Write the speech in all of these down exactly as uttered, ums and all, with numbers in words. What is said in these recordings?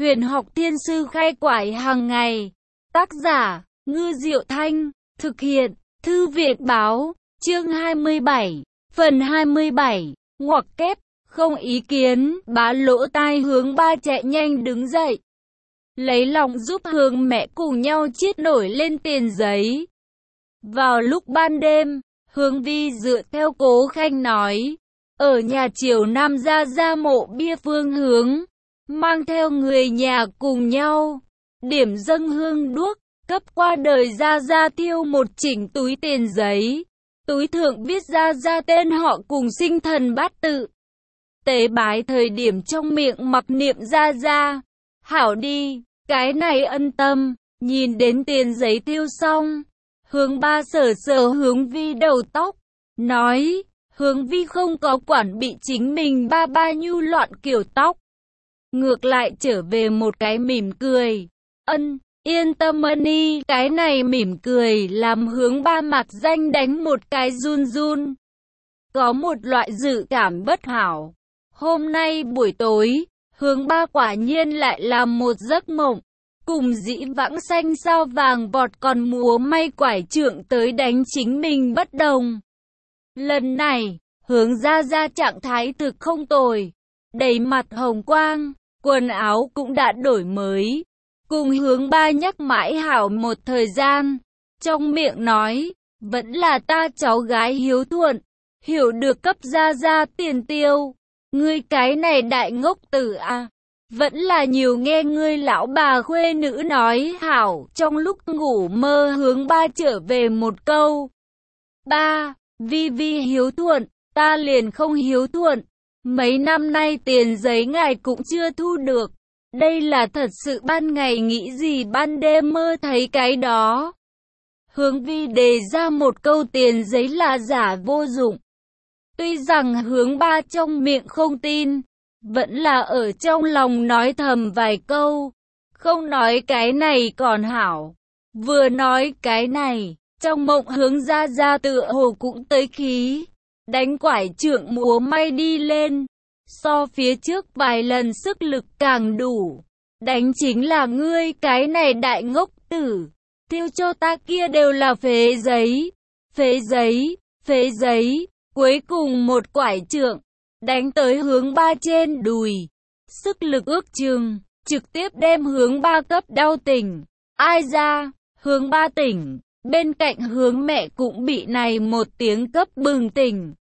Huyền học thiên sư khai quải hàng ngày. Tác giả, Ngư Diệu Thanh. Thực hiện, Thư viện báo. Chương hai mươi bảy. Phần hai mươi bảy. Ngoặc kép. Không ý kiến. Bá lỗ tai Hướng Ba chạy nhanh đứng dậy, lấy lòng giúp Hướng mẹ cùng nhau chiết nổi lên tiền giấy. Vào lúc ban đêm, Hướng Vi dựa theo Cố Khanh nói, ở nhà Triều Nam ra ra mộ bia phương hướng, mang theo người nhà cùng nhau điểm dâng hương đuốc, cấp qua đời ra ra thiêu một chỉnh túi tiền giấy. Túi thượng viết ra ra tên họ cùng sinh thần bát tự. Tế bái thời điểm trong miệng mặc niệm ra ra. Hảo đi, cái này ân tâm. Nhìn đến tiền giấy thiêu xong, Hướng Ba sờ sờ Hướng Vi đầu tóc, nói, Hướng Vi không có quản bị chính mình ba ba nhu loạn kiểu tóc. Ngược lại trở về một cái mỉm cười. Ân, yên tâm ân y. Cái này mỉm cười làm Hướng Ba mặc danh đánh một cái run run. Có một loại dự cảm bất hảo. Hôm nay buổi tối, Hướng Ba quả nhiên lại làm một giấc mộng. Cùng dĩ vãng xanh sao vàng vọt còn múa may quải trượng tới đánh chính mình bất đồng. Lần này, Hướng ra ra trạng thái thực không tồi. Đầy mặt hồng quang, quần áo cũng đã đổi mới. Cùng Hướng Ba nhắc mãi hảo một thời gian. Trong miệng nói, vẫn là ta cháu gái hiếu thuận, hiểu được cấp ra ra tiền tiêu. Ngươi cái này đại ngốc tử à, vẫn là nhiều nghe ngươi lão bà khuê nữ nói hảo. Trong lúc ngủ mơ Hướng Ba trở về một câu, ba, Vi Vi hiếu thuận, ta liền không hiếu thuận. Mấy năm nay tiền giấy ngài cũng chưa thu được. Đây là thật sự ban ngày nghĩ gì ban đêm mơ thấy cái đó. Hướng Vi đề ra một câu tiền giấy là giả vô dụng. Tuy rằng Hướng Ba trong miệng không tin, vẫn là ở trong lòng nói thầm vài câu. Không nói cái này còn hảo, vừa nói cái này, trong mộng Hướng ra ra tựa hồ cũng tới khí, đánh quải trượng múa may đi lên. So phía trước vài lần sức lực càng đủ. Đánh chính là ngươi cái này đại ngốc tử. Thiêu cho ta kia đều là phế giấy. Phế giấy, phế giấy. Cuối cùng một quải trượng, đánh tới Hướng Ba trên đùi. Sức lực ước chừng, trực tiếp đem Hướng Ba cấp đau tỉnh. Ai ra, Hướng Ba tỉnh. Bên cạnh Hướng mẹ cũng bị này một tiếng cấp bừng tỉnh.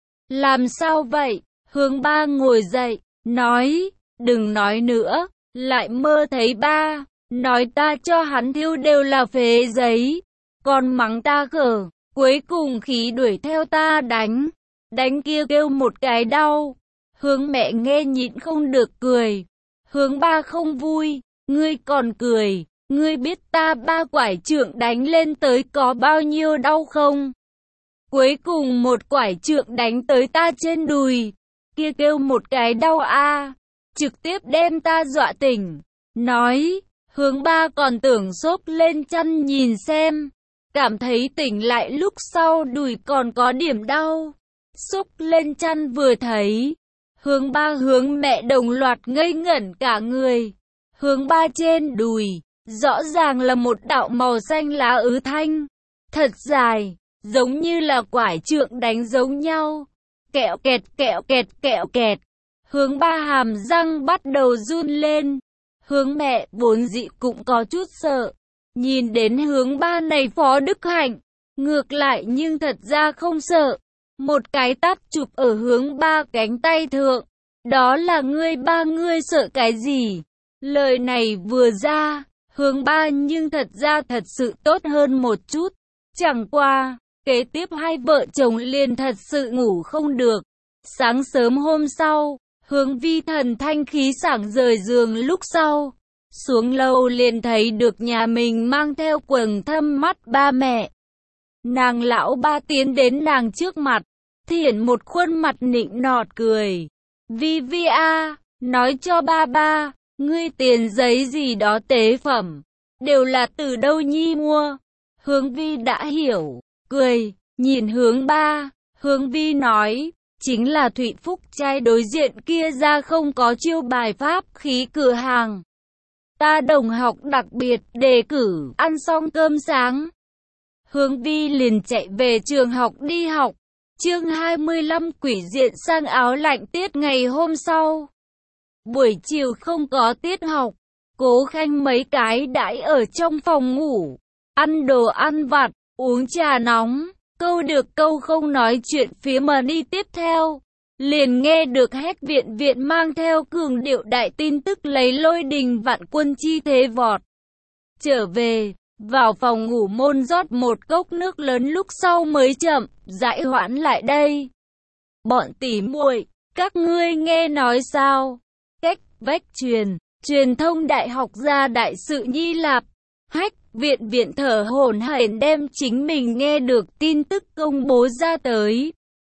Làm sao vậy? Hướng Ba ngồi dậy, nói, đừng nói nữa, lại mơ thấy ba, nói ta cho hắn thiêu đều là phế giấy, còn mắng ta khở, cuối cùng khí đuổi theo ta đánh, đánh kia kêu một cái đau. Hướng mẹ nghe nhịn không được cười. Hướng Ba không vui, ngươi còn cười, ngươi biết ta ba quải trượng đánh lên tới có bao nhiêu đau không? Cuối cùng một quải trượng đánh tới ta trên đùi. Kia kêu một cái đau a, trực tiếp đem ta dọa tỉnh. Nói, Hướng Ba còn tưởng xốc lên chăn nhìn xem, cảm thấy tỉnh lại lúc sau đùi còn có điểm đau. Xốc lên chăn vừa thấy, Hướng Ba Hướng mẹ đồng loạt ngây ngẩn cả người. Hướng Ba trên đùi, rõ ràng là một đạo màu xanh lá ứ thanh, thật dài, giống như là quải trượng đánh giống nhau. Kẹo kẹt kẹo kẹt kẹo kẹt. Hướng Ba hàm răng bắt đầu run lên. Hướng mẹ vốn dĩ cũng có chút sợ. Nhìn đến Hướng Ba này phó đức hạnh, ngược lại nhưng thật ra không sợ. Một cái tát chụp ở Hướng Ba cánh tay thượng. Đó là ngươi ba ngươi sợ cái gì? Lời này vừa ra, Hướng Ba nhưng thật ra thật sự tốt hơn một chút. Chẳng qua, kế tiếp hai vợ chồng liền thật sự ngủ không được. Sáng sớm hôm sau, Hướng Vi thần thanh khí sảng rời giường lúc sau. Xuống lầu liền thấy được nhà mình mang theo quầng thâm mắt ba mẹ. Nàng lão ba tiến đến nàng trước mặt, thiển một khuôn mặt nịnh nọt cười. Vi Vi a, nói cho ba ba, ngươi tiền giấy gì đó tế phẩm, đều là từ đâu nhi mua? Hướng Vi đã hiểu, cười, nhìn Hướng Ba. Hướng Vi nói, chính là Thụy Phúc trai đối diện kia ra không có chiêu bài pháp khí cửa hàng. Ta đồng học đặc biệt đề cử, ăn xong cơm sáng. Hướng Vi liền chạy về trường học đi học. Chương hai mươi lăm quỷ diện sang áo lạnh tiết ngày hôm sau. Buổi chiều không có tiết học. Cố Khanh mấy cái đãi ở trong phòng ngủ. Ăn đồ ăn vặt, uống trà nóng. Câu được câu không nói chuyện phía mà đi tiếp theo. Liền nghe được Hách Viện Viện mang theo cường điệu đại tin tức lấy Lôi Đình vạn quân chi thế vọt. Trở về, vào phòng ngủ môn rót một cốc nước lớn lúc sau mới chậm, rãi hoãn lại đây. Bọn tỉ muội, các ngươi nghe nói sao? Cách vách truyền, truyền thông đại học ra đại sự Nhi Lạp. Hách Viện Viện thở hổn hển đem chính mình nghe được tin tức công bố ra tới.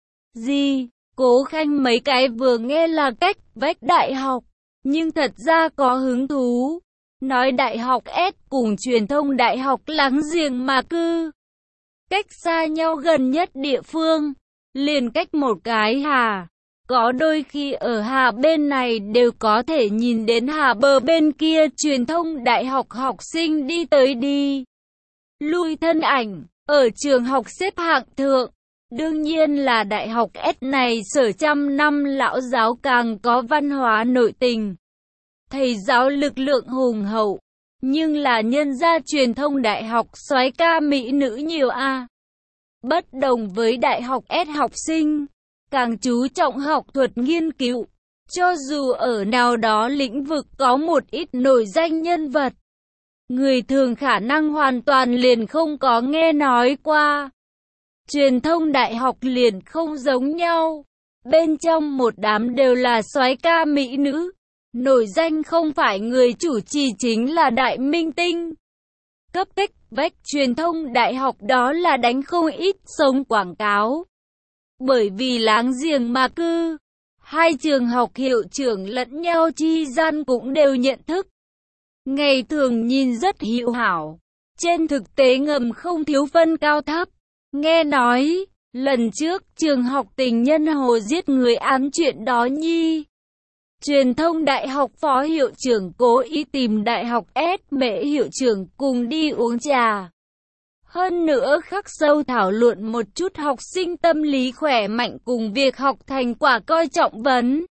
Gì? Cố Khanh mấy cái vừa nghe là cách vách đại học, nhưng thật ra có hứng thú. Nói đại học S cùng truyền thông đại học láng giềng mà cư. Cách xa nhau gần nhất địa phương, liền cách một cái hà. Có đôi khi ở hà bên này đều có thể nhìn đến hà bờ bên kia truyền thông đại học học sinh đi tới đi. Lui thân ảnh, ở trường học xếp hạng thượng. Đương nhiên là đại học S này sở trăm năm lão giáo càng có văn hóa nội tình. Thầy giáo lực lượng hùng hậu, nhưng là nhân gia truyền thông đại học soái ca mỹ nữ nhiều a. Bất đồng với đại học S học sinh, càng chú trọng học thuật nghiên cứu, cho dù ở nào đó lĩnh vực có một ít nổi danh nhân vật, người thường khả năng hoàn toàn liền không có nghe nói qua. Truyền thông đại học liền không giống nhau, bên trong một đám đều là soái ca mỹ nữ. Nổi danh không phải người chủ trì chính là đại minh tinh. Cấp cách vách truyền thông đại học đó là đánh không ít sống quảng cáo. Bởi vì láng giềng mà cư, hai trường học hiệu trưởng lẫn nhau chi gian cũng đều nhận thức. Ngày thường nhìn rất hữu hảo, trên thực tế ngầm không thiếu phân cao thấp. Nghe nói, lần trước trường học tình nhân hồ giết người án chuyện đó nhi. Truyền thông đại học phó hiệu trưởng cố ý tìm đại học S mễ hiệu trưởng cùng đi uống trà. Hơn nữa khắc sâu thảo luận một chút học sinh tâm lý khỏe mạnh cùng việc học thành quả coi trọng vấn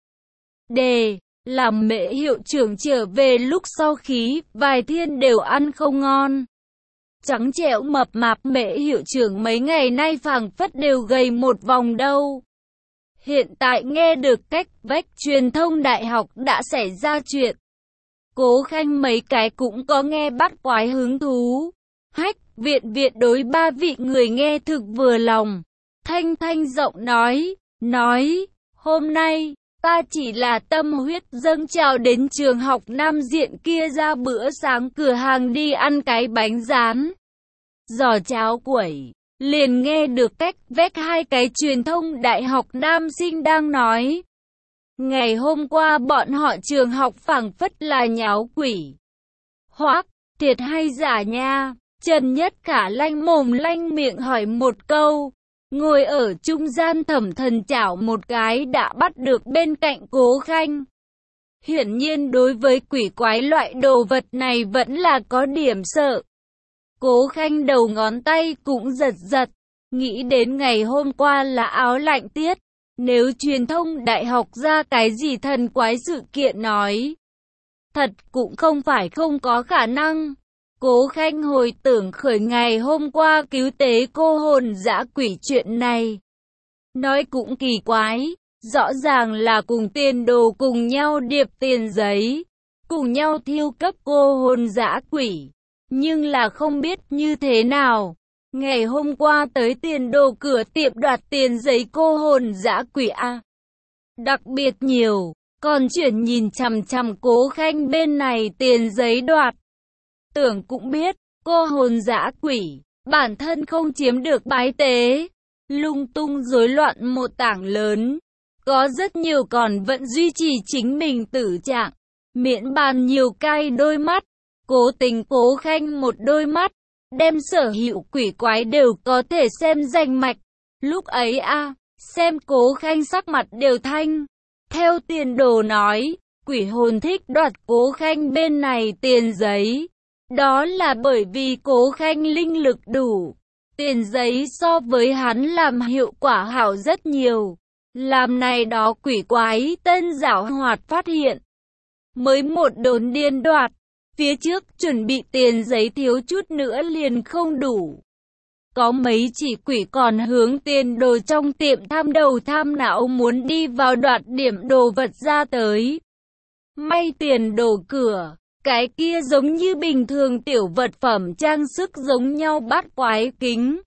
đề. Làm mễ hiệu trưởng trở về lúc sau khí, vài thiên đều ăn không ngon. Trắng trẻo mập mạp mễ hiệu trưởng mấy ngày nay phảng phất đều gầy một vòng đâu. Hiện tại nghe được cách vách truyền thông đại học đã xảy ra chuyện. Cố Khanh mấy cái cũng có nghe bắt quái hứng thú. Hách Viện Viện đối ba vị người nghe thực vừa lòng. Thanh thanh giọng nói, nói, hôm nay, ta chỉ là tâm huyết dâng trào đến trường học Nam Diện kia ra bữa sáng cửa hàng đi ăn cái bánh rán, giò cháo quẩy. Liền nghe được cách vách hai cái truyền thông đại học nam sinh đang nói. Ngày hôm qua bọn họ trường học phảng phất là nháo quỷ. Hoắc, thiệt hay giả nha? Trần Nhất Khả lanh mồm lanh miệng hỏi một câu. Ngồi ở trung gian Thẩm Thần chảo một cái đã bắt được bên cạnh Cố Khanh. Hiển nhiên đối với quỷ quái loại đồ vật này vẫn là có điểm sợ. Cố Khanh đầu ngón tay cũng giật giật, nghĩ đến ngày hôm qua là áo lạnh tiết, nếu truyền thông đại học ra cái gì thần quái sự kiện nói, thật cũng không phải không có khả năng. Cố Khanh hồi tưởng khởi ngày hôm qua cứu tế cô hồn dã quỷ chuyện này. Nói cũng kỳ quái, rõ ràng là cùng tiền đồ cùng nhau điệp tiền giấy, cùng nhau thiêu cấp cô hồn dã quỷ. Nhưng là không biết như thế nào. Ngày hôm qua tới tiền đồ cửa tiệm đoạt tiền giấy cô hồn dã quỷ A. Đặc biệt nhiều, còn chuyển nhìn chằm chằm Cố Khanh bên này tiền giấy đoạt. Tưởng cũng biết, cô hồn dã quỷ, bản thân không chiếm được bái tế. Lung tung rối loạn một tảng lớn. Có rất nhiều còn vẫn duy trì chính mình tử trạng. Miễn bàn nhiều cay đôi mắt. Cố tình Cố Khanh một đôi mắt, đem sở hữu quỷ quái đều có thể xem rành mạch. Lúc ấy a, xem Cố Khanh sắc mặt đều thanh. Theo tiền đồ nói, quỷ hồn thích đoạt Cố Khanh bên này tiền giấy. Đó là bởi vì Cố Khanh linh lực đủ. Tiền giấy so với hắn làm hiệu quả hảo rất nhiều. Làm này đó quỷ quái tên giảo hoạt phát hiện. Mới một đồn điên đoạt. Phía trước chuẩn bị tiền giấy thiếu chút nữa liền không đủ. Có mấy chỉ quỷ còn hướng tiền đồ trong tiệm tham đầu tham não muốn đi vào đoạt điểm đồ vật ra tới. May tiền đồ cửa, cái kia giống như bình thường tiểu vật phẩm trang sức giống nhau bát quái kính.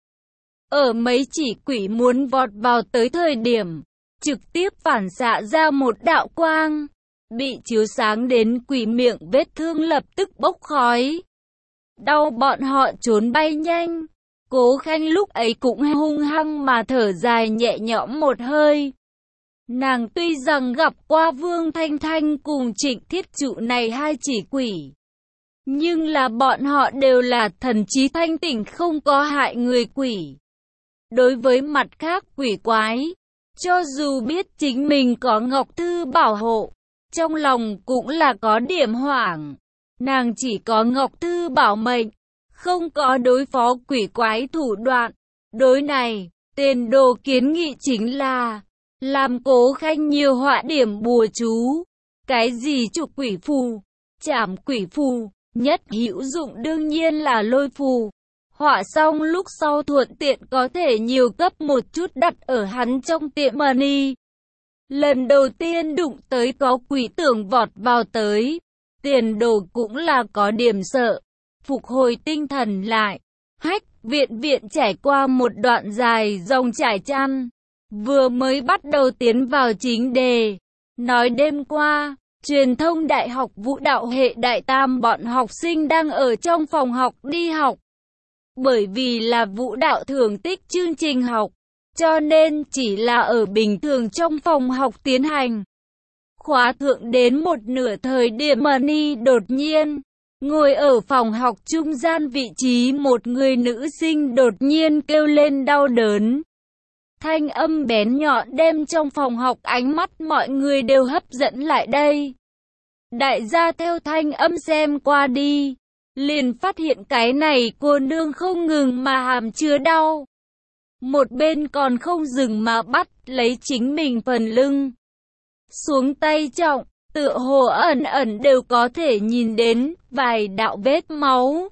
Ở mấy chỉ quỷ muốn vọt vào tới thời điểm, trực tiếp phản xạ ra một đạo quang. Bị chiếu sáng đến quỷ miệng vết thương lập tức bốc khói. Đau bọn họ trốn bay nhanh. Cố Khanh lúc ấy cũng hung hăng mà thở dài nhẹ nhõm một hơi. Nàng tuy rằng gặp qua Vương Thanh Thanh cùng Trịnh Thiết Trụ này hai chỉ quỷ. Nhưng là bọn họ đều là thần trí thanh tỉnh không có hại người quỷ. Đối với mặt khác quỷ quái, cho dù biết chính mình có Ngọc Thư bảo hộ, trong lòng cũng là có điểm hoảng. Nàng chỉ có Ngọc Thư bảo mệnh, không có đối phó quỷ quái thủ đoạn. Đối này, tiền đồ kiến nghị chính là làm Cố Khanh nhiều họa điểm bùa chú. Cái gì trục quỷ phù, trảm quỷ phù, nhất hữu dụng đương nhiên là lôi phù. Họa xong lúc sau thuận tiện có thể nhiều cấp một chút đặt ở hắn trong tiệm money. Lần đầu tiên đụng tới có quỷ tưởng vọt vào tới, tiền đồ cũng là có điểm sợ. Phục hồi tinh thần lại, Hách viện viện trải qua một đoạn dài dòng trải chăn, vừa mới bắt đầu tiến vào chính đề. Nói đêm qua, truyền thông đại học vũ đạo hệ đại tam bọn học sinh đang ở trong phòng học đi học. Bởi vì là vũ đạo thường tích chương trình học, cho nên chỉ là ở bình thường trong phòng học tiến hành. Khóa thượng đến một nửa thời điểm Money đột nhiên, ngồi ở phòng học trung gian vị trí một người nữ sinh đột nhiên kêu lên đau đớn. Thanh âm bén nhọn đem trong phòng học ánh mắt mọi người đều hấp dẫn lại đây. Đại gia theo thanh âm xem qua đi, liền phát hiện cái này cô nương không ngừng mà hàm chứa đau. Một bên còn không dừng mà bắt lấy chính mình phần lưng. Xuống tay trọng, tựa hồ ẩn ẩn đều có thể nhìn đến vài đạo vết máu.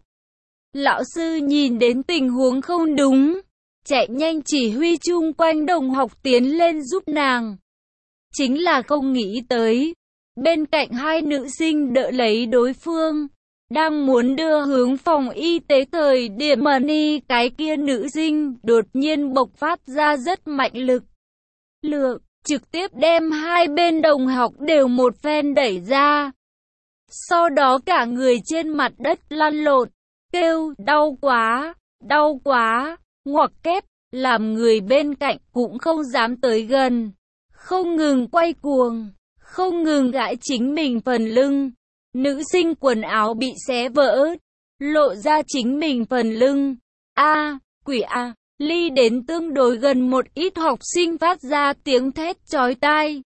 Lão sư nhìn đến tình huống không đúng, chạy nhanh chỉ huy chung quanh đồng học tiến lên giúp nàng. Chính là không nghĩ tới, bên cạnh hai nữ sinh đỡ lấy đối phương, đang muốn đưa hướng phòng y tế thời điểm Money cái kia nữ sinh đột nhiên bộc phát ra rất mạnh lực. Lượng, trực tiếp đem hai bên đồng học đều một phen đẩy ra. Sau đó cả người trên mặt đất lăn lộn, kêu đau quá, đau quá, ngoặc kép, làm người bên cạnh cũng không dám tới gần. Không ngừng quay cuồng, không ngừng gãi chính mình phần lưng. Nữ sinh quần áo bị xé vỡ, lộ ra chính mình phần lưng. A, quỷ A, ly đến tương đối gần một ít học sinh phát ra tiếng thét chói tai.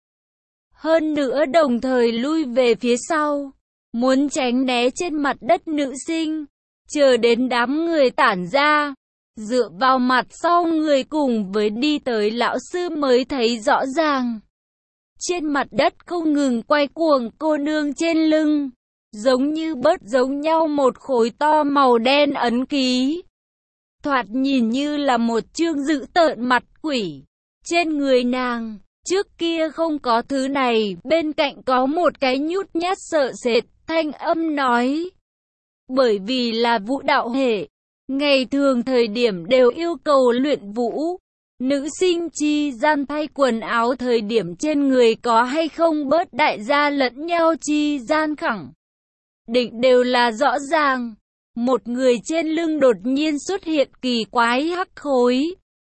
Hơn nữa đồng thời lui về phía sau, muốn tránh né trên mặt đất nữ sinh, chờ đến đám người tản ra. Dựa vào mặt sau người cùng với đi tới lão sư mới thấy rõ ràng. Trên mặt đất không ngừng quay cuồng cô nương trên lưng, giống như bớt giống nhau một khối to màu đen ấn ký. Thoạt nhìn như là một chương dữ tợn mặt quỷ. Trên người nàng, trước kia không có thứ này, bên cạnh có một cái nhút nhát sợ sệt, thanh âm nói. Bởi vì là vũ đạo hệ, ngày thường thời điểm đều yêu cầu luyện vũ. Nữ sinh chi gian thay quần áo thời điểm trên người có hay không bớt đại gia lẫn nhau chi gian khẳng định đều là rõ ràng. Một người trên lưng đột nhiên xuất hiện kỳ quái hắc khối.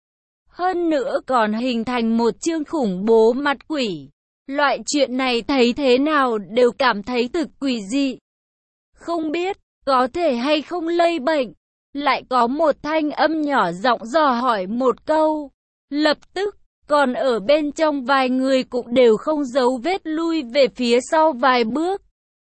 Hơn nữa còn hình thành một chương khủng bố mặt quỷ. Loại chuyện này thấy thế nào đều cảm thấy thực quỷ dị. Không biết có thể hay không lây bệnh. Lại có một thanh âm nhỏ giọng dò hỏi một câu. Lập tức, còn ở bên trong vài người cũng đều không giấu vết lui về phía sau vài bước.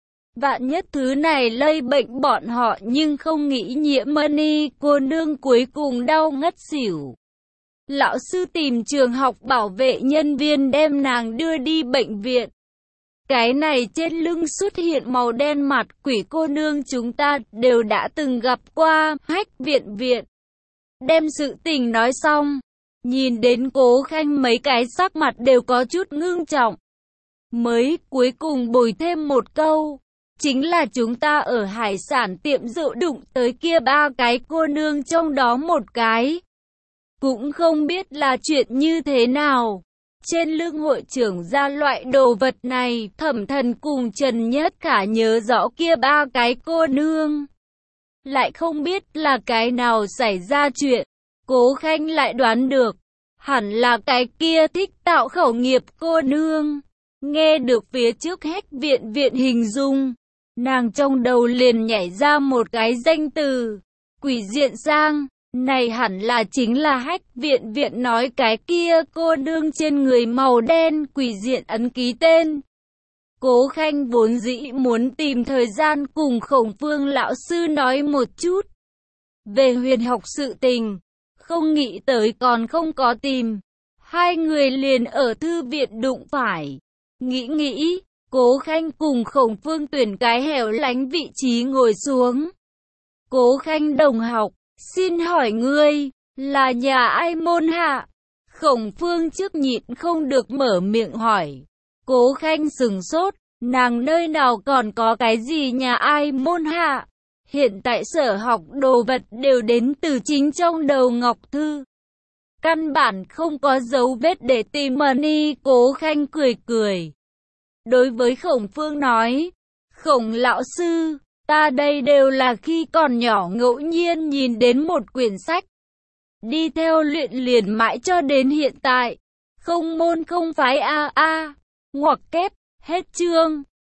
Vạn nhất thứ này lây bệnh bọn họ, nhưng không nghĩ Nhiễm Mani cô nương cuối cùng đau ngất xỉu. Lão sư tìm trường học bảo vệ nhân viên đem nàng đưa đi bệnh viện. Cái này trên lưng xuất hiện màu đen mặt quỷ cô nương chúng ta đều đã từng gặp qua. Hách viện viện đem sự tình nói xong, nhìn đến Cố Khanh mấy cái sắc mặt đều có chút ngưng trọng. Mới cuối cùng bồi thêm một câu, chính là chúng ta ở hải sản tiệm rượu đụng tới kia ba cái cô nương, trong đó một cái cũng không biết là chuyện như thế nào. Trên lưng hội trưởng ra loại đồ vật này, Thẩm Thần cùng Trần Nhất Khả nhớ rõ kia ba cái cô nương, lại không biết là cái nào xảy ra chuyện. Cố Khanh lại đoán được, hẳn là cái kia thích tạo khẩu nghiệp cô nương. Nghe được phía trước Hách viện viện hình dung, nàng trong đầu liền nhảy ra một cái danh từ, quỷ diện sang. Này hẳn là chính là Hách viện viện nói cái kia cô nương trên người màu đen quỷ diện ấn ký tên. Cố Khanh vốn dĩ muốn tìm thời gian cùng Khổng Phương lão sư nói một chút về huyền học sự tình, không nghĩ tới còn không có tìm. Hai người liền ở thư viện đụng phải. Nghĩ nghĩ, Cố Khanh cùng Khổng Phương tuyển cái hẻo lánh vị trí ngồi xuống. Cố Khanh đồng học, xin hỏi ngươi, là nhà ai môn hạ? Khổng Phương trước nhịn không được mở miệng hỏi. Cố Khanh sừng sốt, nàng nơi nào còn có cái gì nhà ai môn hạ? Hiện tại sở học đồ vật đều đến từ chính trong đầu Ngọc Thư. Căn bản không có dấu vết để tìm Mani. Cố Khanh cười cười. Đối với Khổng Phương nói, Khổng lão sư, ta đây đều là khi còn nhỏ ngẫu nhiên nhìn đến một quyển sách. Đi theo luyện liền mãi cho đến hiện tại. Không môn không phái a a. Ngoặc kép, hết chương.